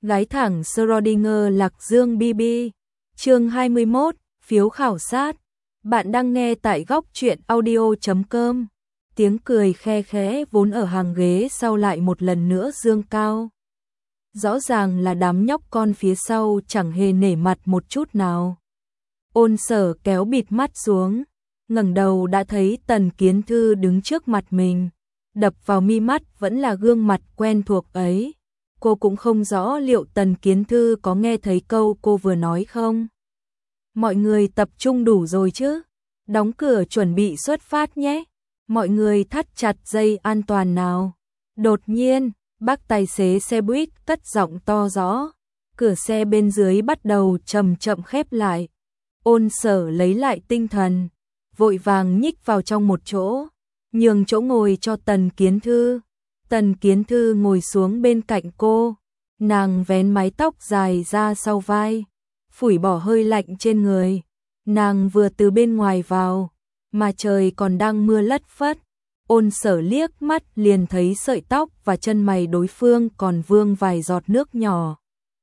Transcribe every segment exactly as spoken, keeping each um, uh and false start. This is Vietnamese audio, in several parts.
Gái thẳng Schrödinger Lạc Dương bê bê. Chương hai mươi mốt, phiếu khảo sát. Bạn đang nghe tại góc truyện audio chấm com. Tiếng cười khe khẽ vốn ở hàng ghế sau lại một lần nữa dương cao. Rõ ràng là đám nhóc con phía sau chẳng hề nể mặt một chút nào. Ôn Sở kéo bịt mắt xuống, ngẩng đầu đã thấy Tần Kiến Thư đứng trước mặt mình. Đập vào mi mắt vẫn là gương mặt quen thuộc ấy. Cô cũng không rõ liệu Tần Kiến Thư có nghe thấy câu cô vừa nói không. Mọi người tập trung đủ rồi chứ? Đóng cửa chuẩn bị xuất phát nhé. Mọi người thắt chặt dây an toàn nào. Đột nhiên, bác tài xế xe buýt cất giọng to rõ. Cửa xe bên dưới bắt đầu chậm chậm khép lại. Ôn Sở lấy lại tinh thần, vội vàng nhích vào trong một chỗ, nhường chỗ ngồi cho Tần Kiến Thư. Tần Kiến Thư ngồi xuống bên cạnh cô, nàng vén mái tóc dài ra sau vai, phủi bỏ hơi lạnh trên người. Nàng vừa từ bên ngoài vào, mà trời còn đang mưa lất phất. Ôn Sở liếc mắt liền thấy sợi tóc và chân mày đối phương còn vương vài giọt nước nhỏ.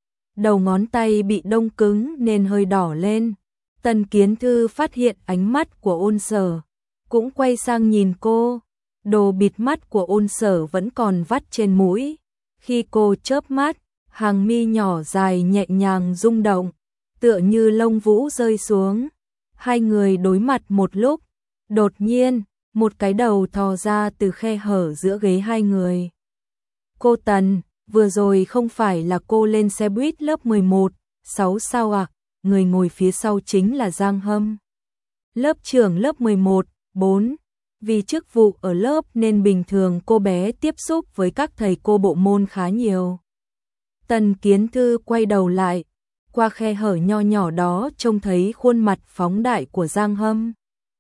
Đầu ngón tay bị đông cứng nên hơi đỏ lên. Tần Kiến Thư phát hiện ánh mắt của Ôn Sở, cũng quay sang nhìn cô. Đồ bịt mắt của Ôn Sở vẫn còn vắt trên mũi. Khi cô chớp mắt, hàng mi nhỏ dài nhẹ nhàng rung động, tựa như lông vũ rơi xuống. Hai người đối mặt một lúc, đột nhiên, một cái đầu thò ra từ khe hở giữa ghế hai người. Cô Tần, vừa rồi không phải là cô lên xe buýt lớp mười một, sáu sao à? Người ngồi phía sau chính là Giang Hâm. Lớp trưởng lớp mười một, bốn. Vì chức vụ ở lớp nên bình thường cô bé tiếp xúc với các thầy cô bộ môn khá nhiều. Tần Kiến Thư quay đầu lại, qua khe hở nho nhỏ đó trông thấy khuôn mặt phóng đại của Giang Hâm.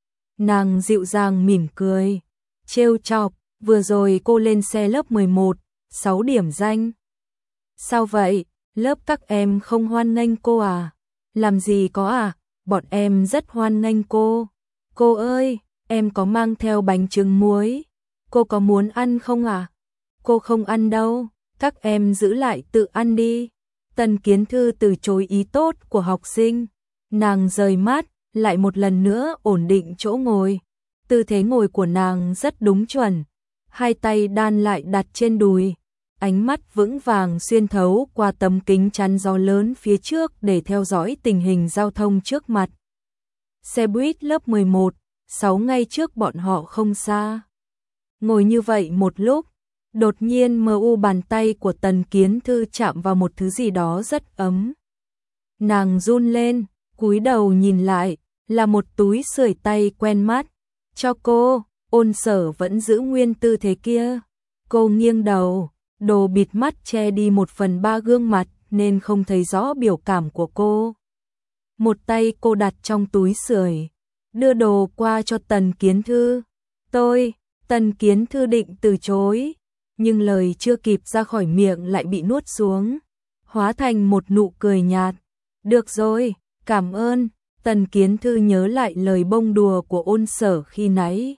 Nàng dịu dàng mỉm cười, trêu chọc, vừa rồi cô lên xe lớp mười một, sáu điểm danh. Sao vậy, lớp các em không hoan nghênh cô à? Làm gì có à, bọn em rất hoan nghênh cô. Cô ơi, em có mang theo bánh trứng muối. Cô có muốn ăn không à? Cô không ăn đâu, các em giữ lại tự ăn đi. Tần Kiến Thư từ chối ý tốt của học sinh. Nàng rời mắt, lại một lần nữa ổn định chỗ ngồi. Tư thế ngồi của nàng rất đúng chuẩn. Hai tay đan lại đặt trên đùi. Ánh mắt vững vàng xuyên thấu qua tấm kính chắn gió lớn phía trước để theo dõi tình hình giao thông trước mặt. Xe buýt lớp mười một, sáu ngay trước bọn họ không xa. Ngồi như vậy một lúc, đột nhiên mờ u bàn tay của Tần Kiến Thư chạm vào một thứ gì đó rất ấm. Nàng run lên, cúi đầu nhìn lại, là một túi sưởi tay quen mắt. Cho cô, Ôn Sở vẫn giữ nguyên tư thế kia. Cô nghiêng đầu. Đồ bịt mắt che đi một phần ba gương mặt nên không thấy rõ biểu cảm của cô. Một tay cô đặt trong túi sưởi, đưa đồ qua cho Tần Kiến Thư. Tôi, Tần Kiến Thư định từ chối, nhưng lời chưa kịp ra khỏi miệng lại bị nuốt xuống, hóa thành một nụ cười nhạt. Được rồi, cảm ơn. Tần Kiến Thư nhớ lại lời bông đùa của Ôn Sở khi nãy.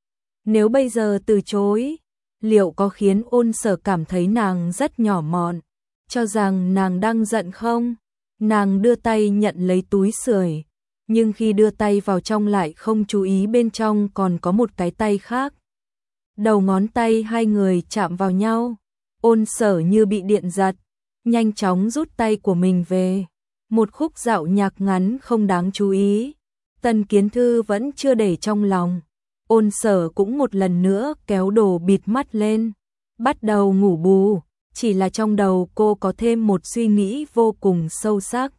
Nếu bây giờ từ chối, liệu có khiến Ôn Sở cảm thấy nàng rất nhỏ mọn, cho rằng nàng đang giận không? Nàng đưa tay nhận lấy túi sưởi, nhưng khi đưa tay vào trong lại không chú ý bên trong còn có một cái tay khác. Đầu ngón tay hai người chạm vào nhau, Ôn Sở như bị điện giật, nhanh chóng rút tay của mình về. Một khúc dạo nhạc ngắn không đáng chú ý, Tần Kiến Thư vẫn chưa để trong lòng. Ôn Sở cũng một lần nữa kéo đồ bịt mắt lên, bắt đầu ngủ bù, chỉ là trong đầu cô có thêm một suy nghĩ vô cùng sâu sắc.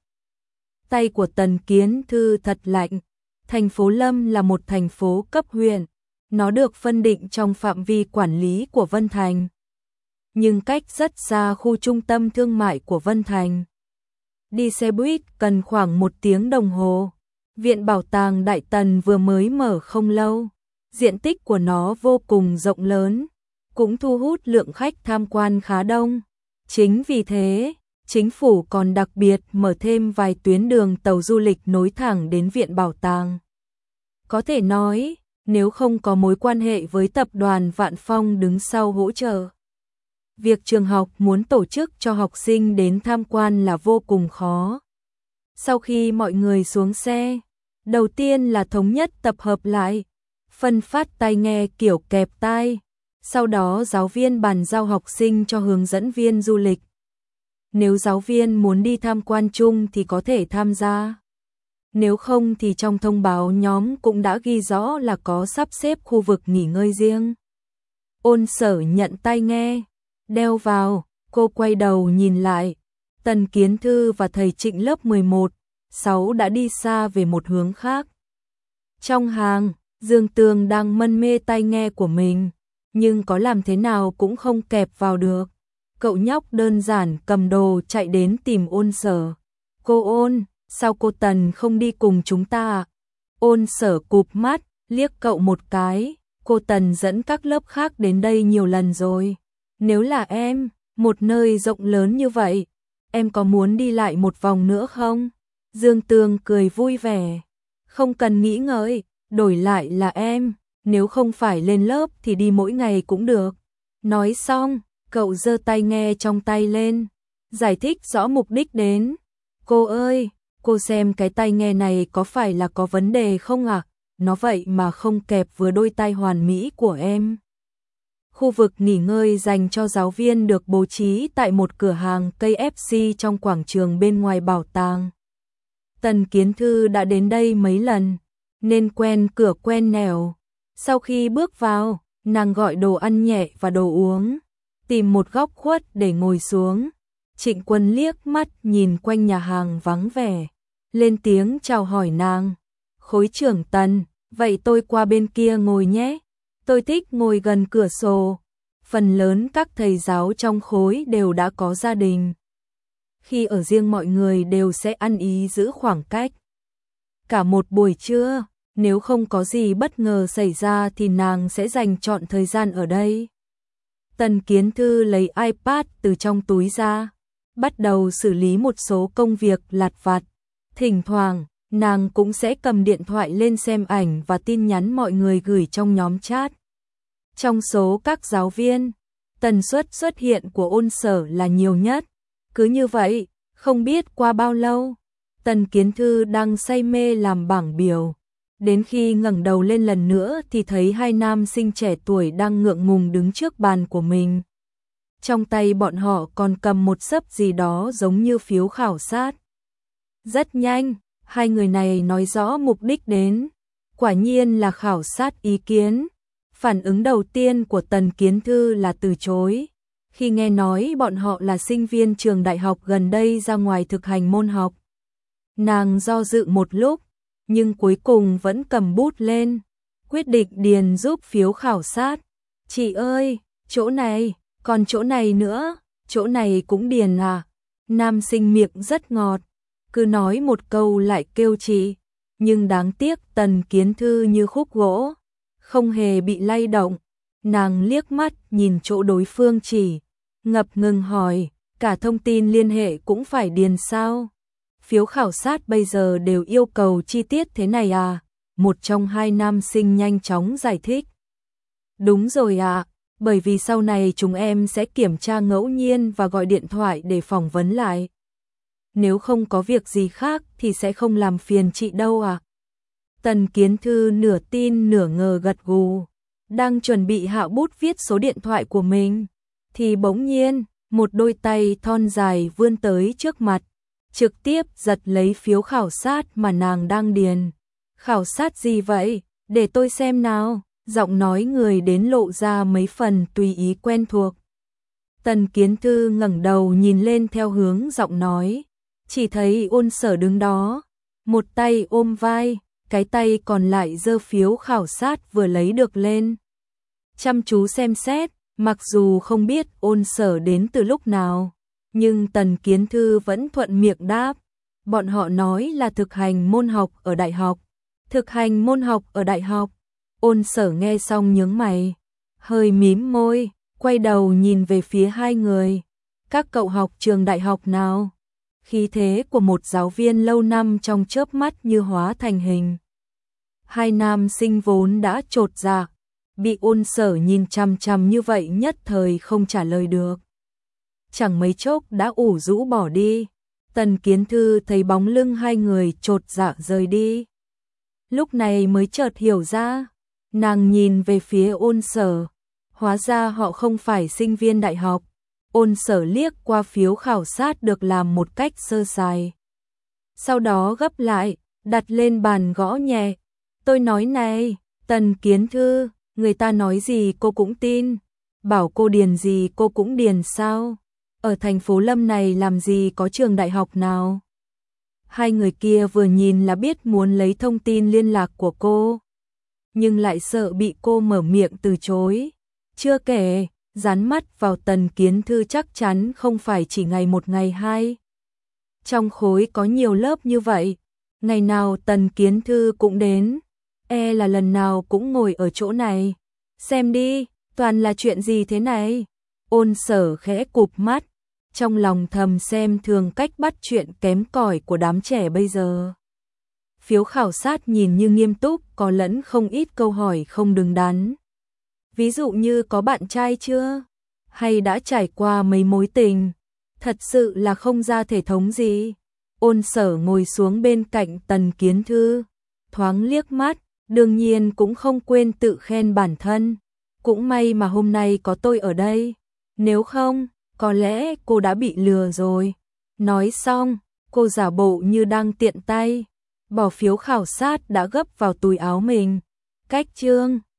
Tay của Tần Kiến Thư thật lạnh. Thành phố Lâm là một thành phố cấp huyện, nó được phân định trong phạm vi quản lý của Vân Thành, nhưng cách rất xa khu trung tâm thương mại của Vân Thành. Đi xe buýt cần khoảng một tiếng đồng hồ. Viện Bảo tàng Đại Tần vừa mới mở không lâu. Diện tích của nó vô cùng rộng lớn, cũng thu hút lượng khách tham quan khá đông. Chính vì thế, chính phủ còn đặc biệt mở thêm vài tuyến đường tàu du lịch nối thẳng đến Viện Bảo tàng. Có thể nói, nếu không có mối quan hệ với tập đoàn Vạn Phong đứng sau hỗ trợ, việc trường học muốn tổ chức cho học sinh đến tham quan là vô cùng khó. Sau khi mọi người xuống xe, đầu tiên là thống nhất tập hợp lại, phân phát tai nghe kiểu kẹp tai, sau đó giáo viên bàn giao học sinh cho hướng dẫn viên du lịch. Nếu giáo viên muốn đi tham quan chung thì có thể tham gia. Nếu không thì trong thông báo nhóm cũng đã ghi rõ là có sắp xếp khu vực nghỉ ngơi riêng. Ôn Sở nhận tai nghe, đeo vào, cô quay đầu nhìn lại. Tần Kiến Thư và thầy Trịnh lớp mười một, sáu đã đi xa về một hướng khác. Trong hàng, Dương Tường đang mân mê tai nghe của mình, nhưng có làm thế nào cũng không kẹp vào được. Cậu nhóc đơn giản cầm đồ chạy đến tìm Ôn Sở. Cô Ôn, sao cô Tần không đi cùng chúng ta ạ? Ôn Sở cụp mắt, liếc cậu một cái. Cô Tần dẫn các lớp khác đến đây nhiều lần rồi. Nếu là em, một nơi rộng lớn như vậy, em có muốn đi lại một vòng nữa không? Dương Tường cười vui vẻ. Không cần nghĩ ngợi, đổi lại là em, nếu không phải lên lớp thì đi mỗi ngày cũng được. Nói xong, cậu giơ tai nghe trong tay lên, giải thích rõ mục đích đến. Cô ơi, cô xem cái tai nghe này có phải là có vấn đề không ạ? À? Nó vậy mà không kẹp vừa đôi tai hoàn mỹ của em. Khu vực nghỉ ngơi dành cho giáo viên được bố trí tại một cửa hàng cây ép xê trong quảng trường bên ngoài bảo tàng. Tần Kiến Thư đã đến đây mấy lần, nên quen cửa quen nẻo. Sau khi bước vào, nàng gọi đồ ăn nhẹ và đồ uống, tìm một góc khuất để ngồi xuống. Trịnh Quân liếc mắt nhìn quanh nhà hàng vắng vẻ, lên tiếng chào hỏi nàng. Khối trưởng Tần, vậy tôi qua bên kia ngồi nhé. Tôi thích ngồi gần cửa sổ. Phần lớn các thầy giáo trong khối đều đã có gia đình. Khi ở riêng mọi người đều sẽ ăn ý giữ khoảng cách. Cả một buổi trưa, nếu không có gì bất ngờ xảy ra thì nàng sẽ dành trọn thời gian ở đây. Tần Kiến Thư lấy iPad từ trong túi ra, bắt đầu xử lý một số công việc lặt vặt. Thỉnh thoảng, nàng cũng sẽ cầm điện thoại lên xem ảnh và tin nhắn mọi người gửi trong nhóm chat. Trong số các giáo viên, tần suất xuất hiện của Ôn Sở là nhiều nhất. Cứ như vậy, không biết qua bao lâu, Tần Kiến Thư đang say mê làm bảng biểu. Đến khi ngẩng đầu lên lần nữa thì thấy hai nam sinh trẻ tuổi đang ngượng ngùng đứng trước bàn của mình. Trong tay bọn họ còn cầm một xấp gì đó giống như phiếu khảo sát. Rất nhanh, hai người này nói rõ mục đích đến. Quả nhiên là khảo sát ý kiến. Phản ứng đầu tiên của Tần Kiến Thư là từ chối. Khi nghe nói bọn họ là sinh viên trường đại học gần đây ra ngoài thực hành môn học. Nàng do dự một lúc, nhưng cuối cùng vẫn cầm bút lên, quyết định điền giúp phiếu khảo sát. Chị ơi, chỗ này, còn chỗ này nữa, chỗ này cũng điền à? Nam sinh miệng rất ngọt, cứ nói một câu lại kêu chị, nhưng đáng tiếc Tần Kiến Thư như khúc gỗ, không hề bị lay động. Nàng liếc mắt nhìn chỗ đối phương chỉ, ngập ngừng hỏi, cả thông tin liên hệ cũng phải điền sao? Phiếu khảo sát bây giờ đều yêu cầu chi tiết thế này à? Một trong hai nam sinh nhanh chóng giải thích. Đúng rồi ạ, à, bởi vì sau này chúng em sẽ kiểm tra ngẫu nhiên và gọi điện thoại để phỏng vấn lại. Nếu không có việc gì khác thì sẽ không làm phiền chị đâu ạ. À. Tần Kiến Thư nửa tin nửa ngờ gật gù, đang chuẩn bị hạ bút viết số điện thoại của mình, thì bỗng nhiên, một đôi tay thon dài vươn tới trước mặt, trực tiếp giật lấy phiếu khảo sát mà nàng đang điền. Khảo sát gì vậy? Để tôi xem nào. Giọng nói người đến lộ ra mấy phần tùy ý quen thuộc. Tần Kiến Thư ngẩng đầu nhìn lên theo hướng giọng nói, chỉ thấy Ôn Sở đứng đó, một tay ôm vai, cái tay còn lại giơ phiếu khảo sát vừa lấy được lên. Chăm chú xem xét, mặc dù không biết Ôn Sở đến từ lúc nào, nhưng Tần Kiến Thư vẫn thuận miệng đáp. Bọn họ nói là thực hành môn học ở đại học. Thực hành môn học ở đại học. Ôn Sở nghe xong nhướng mày, hơi mím môi, quay đầu nhìn về phía hai người. Các cậu học trường đại học nào? Khí thế của một giáo viên lâu năm trong chớp mắt như hóa thành hình. Hai nam sinh vốn đã chột dạ, bị Ôn Sở nhìn chằm chằm như vậy nhất thời không trả lời được. chẳng mấy chốc đã ủ rũ bỏ đi. Tần Kiến Thư thấy bóng lưng hai người chột dạ rời đi. Lúc này mới chợt hiểu ra, nàng nhìn về phía Ôn Sở, hóa ra họ không phải sinh viên đại học. Ôn Sở liếc qua phiếu khảo sát được làm một cách sơ sài. Sau đó gấp lại, đặt lên bàn gõ nhẹ. Tôi nói này, Tần Kiến Thư, người ta nói gì cô cũng tin, bảo cô điền gì cô cũng điền sao? Ở thành phố Lâm này làm gì có trường đại học nào? Hai người kia vừa nhìn là biết muốn lấy thông tin liên lạc của cô, nhưng lại sợ bị cô mở miệng từ chối. Chưa kể, dán mắt vào Tần Kiến Thư chắc chắn không phải chỉ ngày một ngày hai. Trong khối có nhiều lớp như vậy, ngày nào Tần Kiến Thư cũng đến, e là lần nào cũng ngồi ở chỗ này. Xem đi, toàn là chuyện gì thế này? Ôn Sở khẽ cụp mắt, trong lòng thầm xem thường cách bắt chuyện kém cỏi của đám trẻ bây giờ. Phiếu khảo sát nhìn như nghiêm túc, có lẫn không ít câu hỏi không đứng đắn. Ví dụ như có bạn trai chưa? Hay đã trải qua mấy mối tình? Thật sự là không ra thể thống gì. Ôn Sở ngồi xuống bên cạnh Tần Kiến Thư, thoáng liếc mắt, đương nhiên cũng không quên tự khen bản thân. Cũng may mà hôm nay có tôi ở đây, nếu không, có lẽ cô đã bị lừa rồi. Nói xong, cô giả bộ như đang tiện tay, bỏ phiếu khảo sát đã gấp vào túi áo mình. Cách chương